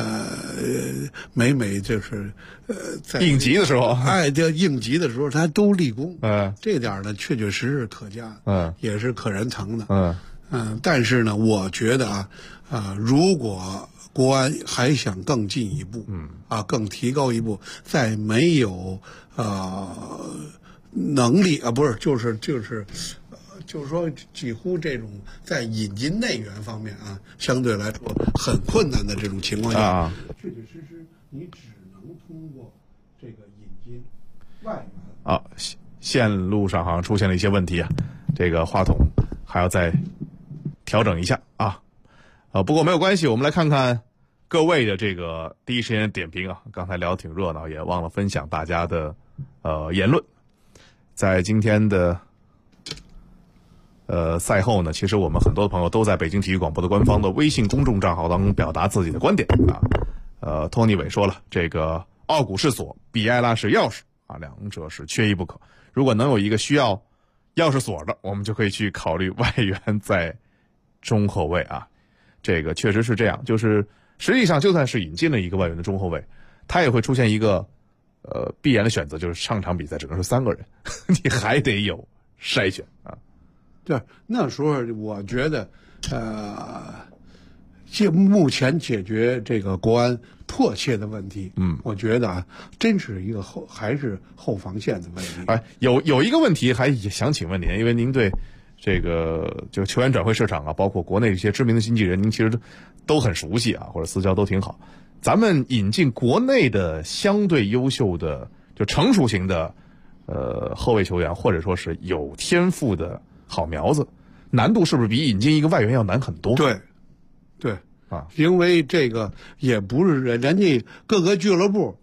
每就是在应急的时候， 这应急的时候他都立功，这点呢确确实实可嘉，也是可人疼的，但是呢，我觉得如果国安还想更进一步，更提高一步，在没有能力不是就是说几乎这种在引进内援方面相对来说很困难的这种情况下，确确实实你只能通过这个引进外援。 线路上好像出现了一些问题啊，这个话筒还要再调整一下啊。不过没有关系，我们来看看各位的这个第一时间点评啊。刚才聊得挺热闹，也忘了分享大家的言论。在今天的赛后呢，其实我们很多的朋友都在北京体育广播的官方的微信公众账号当中表达自己的观点啊。托尼伟说了，这个奥古是锁，比埃拉是钥匙啊，两者是缺一不可。如果能有一个需要钥匙锁的，我们就可以去考虑外援在中后卫啊。这个确实是这样，就是实际上就算是引进了一个外援的中后卫，他也会出现一个必然的选择，就是上场比赛只能是3个人，你还得有筛选啊。 对，那时候我觉得，目前解决这个国安迫切的问题，我觉得真是一个还是后防线的问题。 有一个问题还想请问您，因为您对这个就球员转会市场啊，包括国内一些知名的经纪人，您其实都很熟悉啊，或者私交都挺好。 咱们引进国内的相对优秀的就成熟型的后卫球员，或者说是有天赋的好苗子，难度是不是比引进一个外援要难很多？ 对，对啊，因为这个也不是人家各个俱乐部，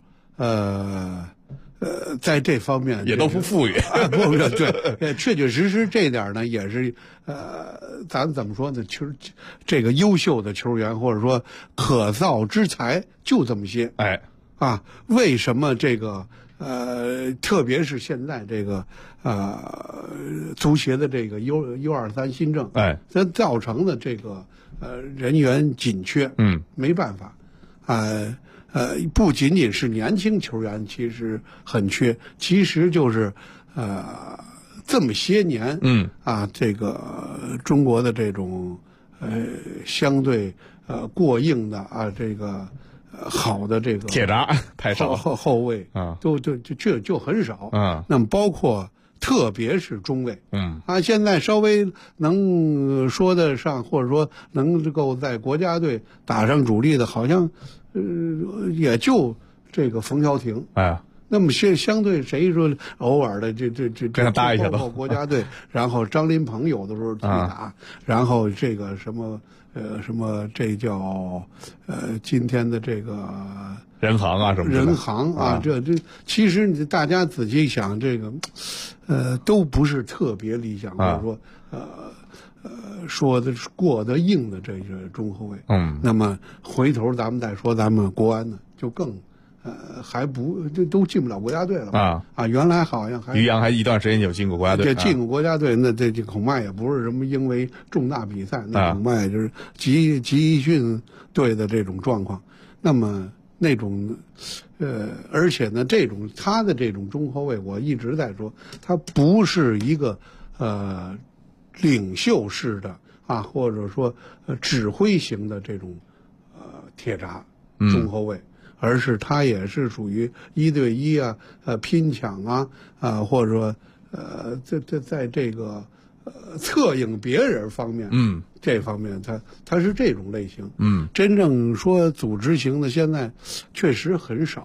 在这方面也都不富裕， 不对，确确实实这点呢，也是咱怎么说呢？这个优秀的球员或者说可造之才就这么些，为什么这个特别是现在这个足协的这个 U23新政，这造成的这个人员紧缺，没办法，不仅仅是年轻球员，其实很缺，其实就是这么些年，这个中国的这种相对过硬的这个好的这个铁闸太少， 后卫就很少，那么包括特别是中卫，现在稍微能说得上，或者说能够在国家队打上主力的，好像也就这个冯潇霆，那么相对谁说偶尔的这跟他搭一下都国家队，然后张琳芃有的时候替打，然后这个什么这叫今天的这个人行啊什么人行啊，这其实你大家仔细想，这个都不是特别理想，或者说说的过得硬的这个中后卫，那么回头咱们再说咱们国安呢，就更还不都进不了国家队了原来好像还于洋还一段时间有进过国家队， 这进过国家队，那这恐怕也不是什么因为重大比赛，那恐怕也就是集训队的这种状况。那么那种而且呢，他的这种中后卫，我一直在说，他不是一个领袖式的或者说指挥型的这种铁闸中后卫。而是他也是属于1对1拼抢或者说在这个策应别人方面，这方面他是这种类型，真正说组织型的现在确实很少，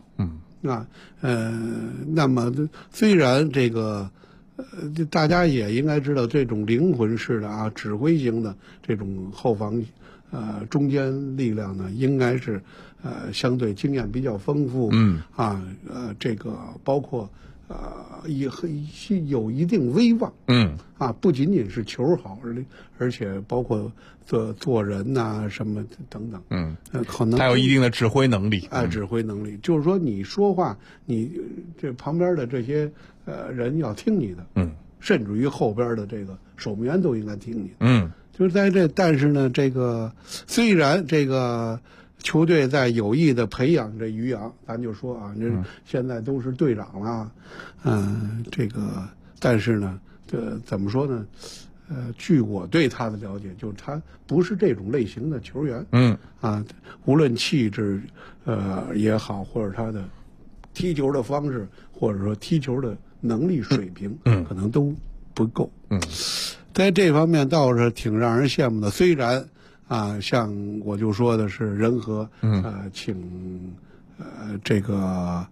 那么虽然这个大家也应该知道，这种灵魂式的指挥型的这种后防中间力量呢，应该是相对经验比较丰富，这个包括也有一定威望，不仅仅是球好，而且包括做人什么等等，可能还有一定的指挥能力， 指挥能力就是说你说话，你这旁边的这些人要听你的，甚至于后边的这个守门员都应该听你的，就是在但是呢，这个虽然这个球队在有意的培养这于洋，咱就说这现在都是队长了，这个但是呢，怎么说呢？据我对他的了解，就是他不是这种类型的球员，无论气质也好，或者他的踢球的方式，或者说踢球的能力水平，可能都不够，在这方面倒是挺让人羡慕的。虽然像我就说的是仁和，请这个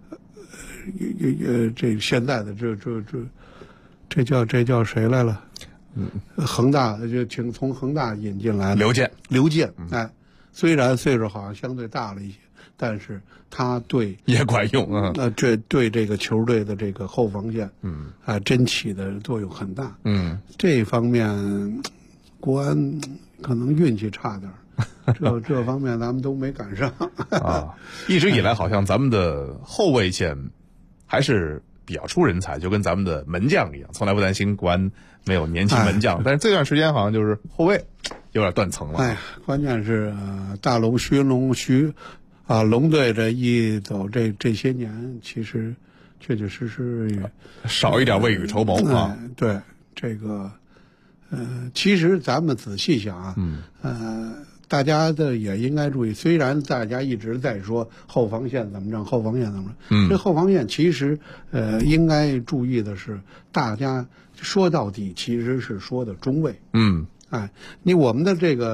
这现在的这叫谁来了？恒大就请从恒大引进来刘健， 虽然岁数好像相对大了一些，但是他也管用这对这个球队的这个后防线，真起的作用很大。这方面国安可能运气差点，这方面咱们都没赶上一直以来好像咱们的后卫线还是比较出人才，就跟咱们的门将一样，从来不担心国安没有年轻门将，但是这段时间好像就是后卫有点断层了。 关键是大龙龙队这一走，这些年其实确确实实少一点未雨绸缪对这个其实咱们仔细想大家也应该注意，虽然大家一直在说后防线怎么着，这后防线其实应该注意的是，大家说到底其实是说的中卫。我们的这个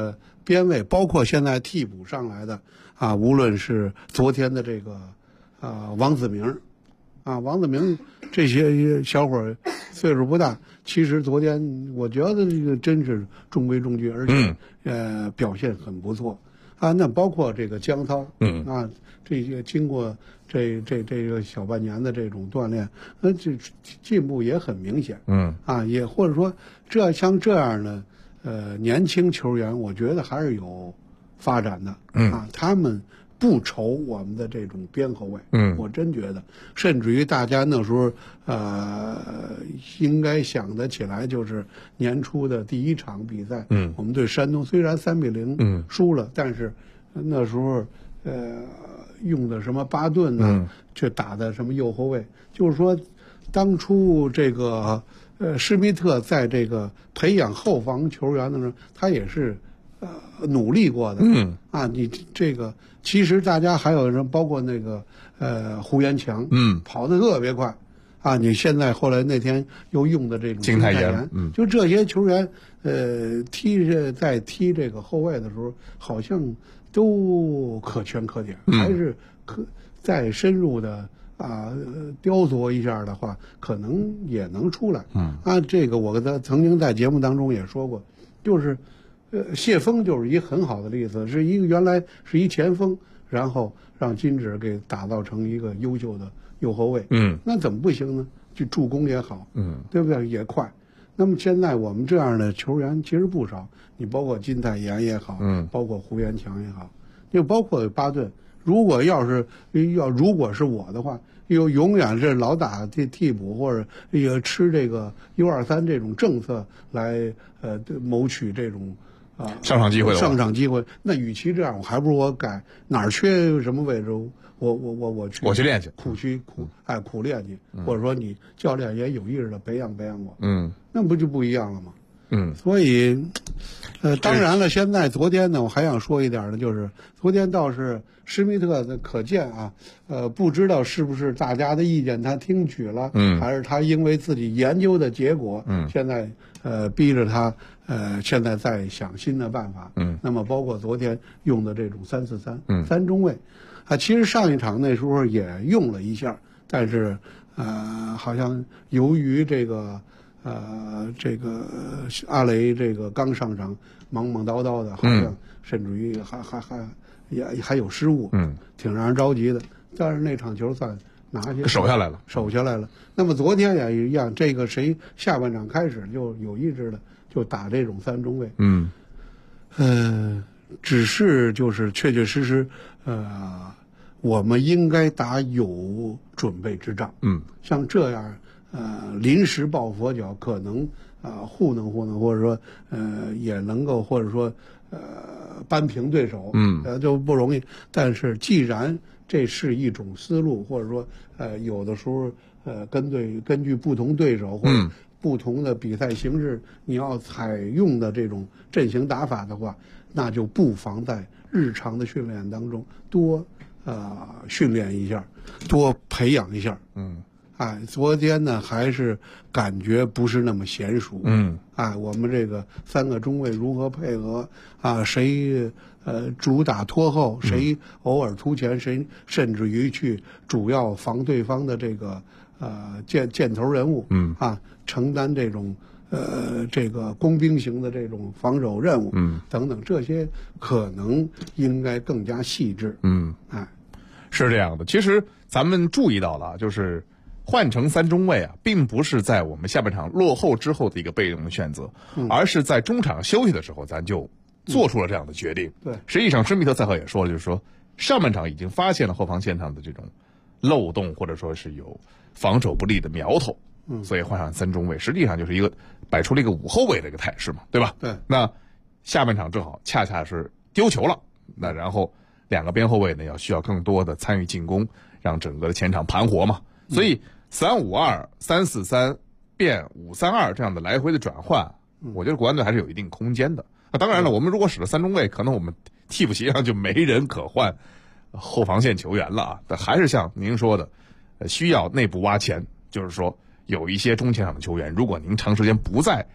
边卫，包括现在替补上来的啊，无论是昨天的这个王子明，王子明这些小伙儿岁数不大，其实昨天我觉得这个真是中规中矩，而且表现很不错啊。那包括这个江涛，这些经过这个小半年的这种锻炼，这进步也很明显，也或者说像这样的年轻球员，我觉得还是有发展的，他们不愁我们的这种边后卫，我真觉得，甚至于大家那时候应该想得起来，就是年初的第1场比赛，我们对山东虽然3-0输了，但是那时候用的什么巴顿呢，却打的什么右后卫，就是说当初这个施密特在这个培养后防球员的时候，他也是努力过的，你这个其实大家还有人包括那个胡元强，跑得特别快你现在后来那天又用的这种金泰妍，就这些球员在踢这个后卫的时候，好像都可圈可点，还是再深入的雕琢一下的话，可能也能出来。这个我曾经在节目当中也说过，就是谢峰就是一很好的例子，是一个原来是一前锋，然后让金指给打造成一个优秀的右后卫。那怎么不行呢？就助攻也好，对不对？也快。那么现在我们这样的球员其实不少，你包括金泰妍也好，包括胡元强也好，就包括巴顿。如果是我的话，永远是老打替补或者吃这个U23这种政策来谋取这种上场机会， 那与其这样，我还不如我改哪儿缺什么位置，我去练去， 苦练去，或者说你教练也有意识的培养我，那不就不一样了吗？所以，当然了，现在昨天呢，我还想说一点呢，就是昨天倒是施密特的可见不知道是不是大家的意见他听取了，还是他因为自己研究的结果，现在逼着他现在在想新的办法，那么包括昨天用的这种3-4-3，三中卫，其实上一场那时候也用了一下，但是好像由于这个阿雷这个刚上场忙叨叨的，好像甚至于还有失误，挺让人着急的。但是那场球算拿下守下来了。那么昨天也一样，这个谁下半场开始就有意识的就打这种三中卫，只是就是确确实实我们应该打有准备之仗，像这样临时抱佛脚，可能糊弄，或者说也能够，或者说扳平对手，就不容易。但是既然这是一种思路，或者说有的时候根据不同对手或者不同的比赛形式，你要采用的这种阵型打法的话，那就不妨在日常的训练当中多训练一下，多培养一下。昨天呢还是感觉不是那么娴熟。我们这个三个中卫如何配合谁主打拖后，谁偶尔突前，谁甚至于去主要防对方的这个箭头人物，承担这种这个工兵型的这种防守任务，等等，这些可能应该更加细致。 是这样的。其实咱们注意到了，就是换成三中卫并不是在我们下半场落后之后的一个被动的选择，而是在中场休息的时候，咱就做出了这样的决定。 对， 实际上施密特赛后也说了，就是说上半场已经发现了后防线上的这种漏洞，或者说是有防守不利的苗头，所以换上三中卫，实际上就是一个摆出了一个5后卫的一个态势嘛，对吧？ 对。 那下半场正好恰恰是丢球了，那然后两个边后卫呢需要更多的参与进攻，让整个的前场盘活嘛，所以3-5-2、3-4-3变5-3-2这样的来回的转换，我觉得国安队还是有一定空间的。当然了，我们如果使了三中卫，可能我们替补席上就没人可换后防线球员了但还是像您说的，需要内部挖潜，就是说有一些中前场的球员，如果您长时间不在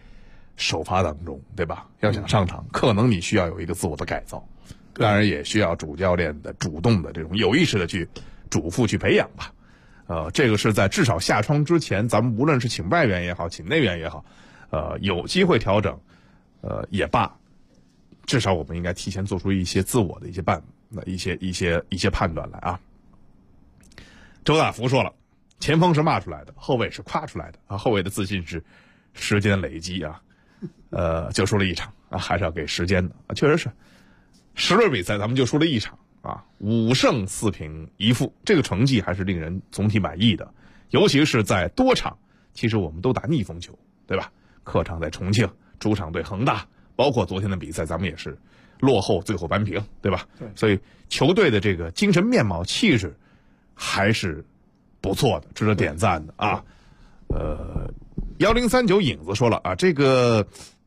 首发当中，对吧？要想上场，可能你需要有一个自我的改造，当然也需要主教练的主动的这种有意识的去嘱咐去培养吧。这个是在至少下窗之前，咱们无论是请外援也好，请内援也好，有机会调整，也罢，至少我们应该提前做出一些自我的一些判断来啊。周大福说了，前锋是骂出来的，后卫是夸出来的啊，后卫的自信是时间累积啊。就输了一场啊，还是要给时间的啊，确实是10轮比赛咱们就输了一场啊，5胜4平1负，这个成绩还是令人总体满意的。尤其是在多场，其实我们都打逆风球，对吧？客场在重庆，主场对恒大，包括昨天的比赛，咱们也是落后最后扳平，对吧？对，所以球队的这个精神面貌、气质还是不错的，值得点赞的啊。1039影子说了啊，这个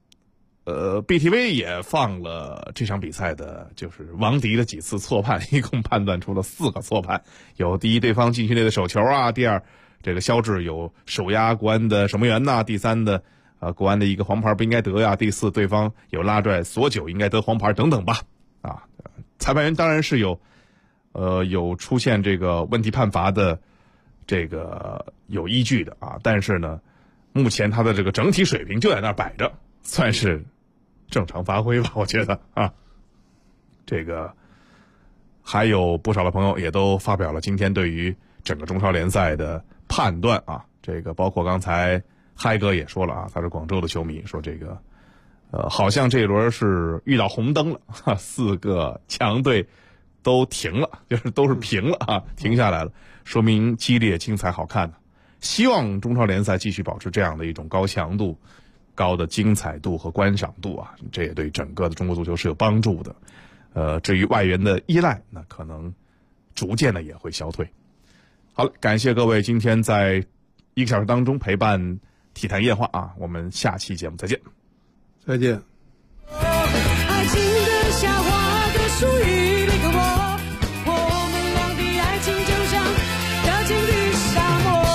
BTV 也放了这场比赛的就是王迪的几次错判，一共判断出了4个错判，有第一对方禁区内的手球啊，第二这个肖智有手压国安的守门员呐，第三的国安的一个黄牌不应该得呀，第四对方有拉拽索9应该得黄牌等等吧。啊，裁判员当然是有出现这个问题判罚的这个有依据的啊，但是呢目前他的这个整体水平就在那儿摆着，算是正常发挥吧，我觉得啊。这个还有不少的朋友也都发表了今天对于整个中超联赛的判断啊，这个包括刚才嗨哥也说了啊，他是广州的球迷，说这个好像这一轮是遇到红灯了，4个强队都停了，就是都是平了啊，停下来了，说明激烈、精彩、好看的。希望中超联赛继续保持这样的一种高强度、高的精彩度和观赏度啊，这也对整个的中国足球是有帮助的。至于外援的依赖，那可能逐渐的也会消退。好了，感谢各位今天在1个小时当中陪伴体坛夜话啊，我们下期节目再见。 再见。 爱情的夏花都属于那个我们俩的爱情就像热情的沙漠。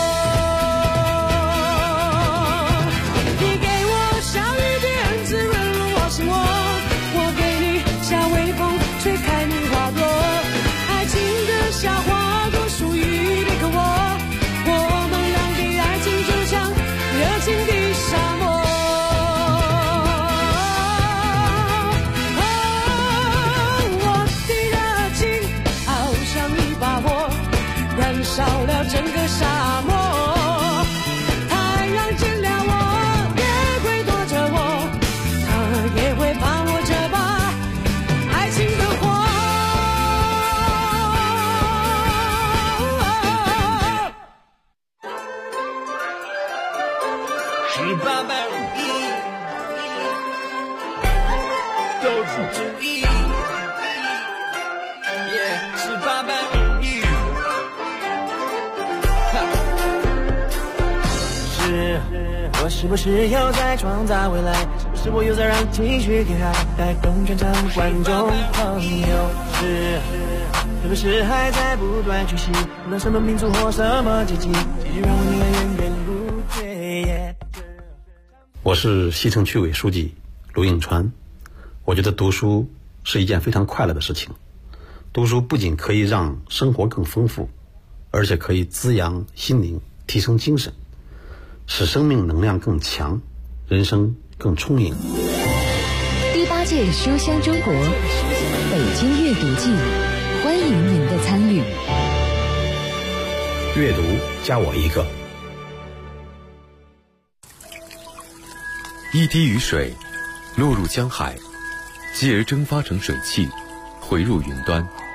你给我下雨点滋润我心窝，我给你下微风吹开你花朵。爱情的夏花都属于那个我们俩的爱情就像热情的沙漠。烧了整个沙漠，太阳见了我也会躲着我，它也会把我这把爱情的火。18般武艺都是注意，18般武艺。我是不是又在创造未来？是不是我又在让情绪给爱带动全场观众朋友？是不是还在不断学习？无论什么民族或什么阶级，继续让我宁愿源源不绝。 我是西城区委书记卢应川。我觉得读书是一件非常快乐的事情。读书不仅可以让生活更丰富，而且可以滋养心灵，提升精神，使生命能量更强，人生更充盈。 第8届书香中国北京阅读季，欢迎您的参与。 阅读加我一个。 一滴雨水落入江海，继而蒸发成水汽，回入云端。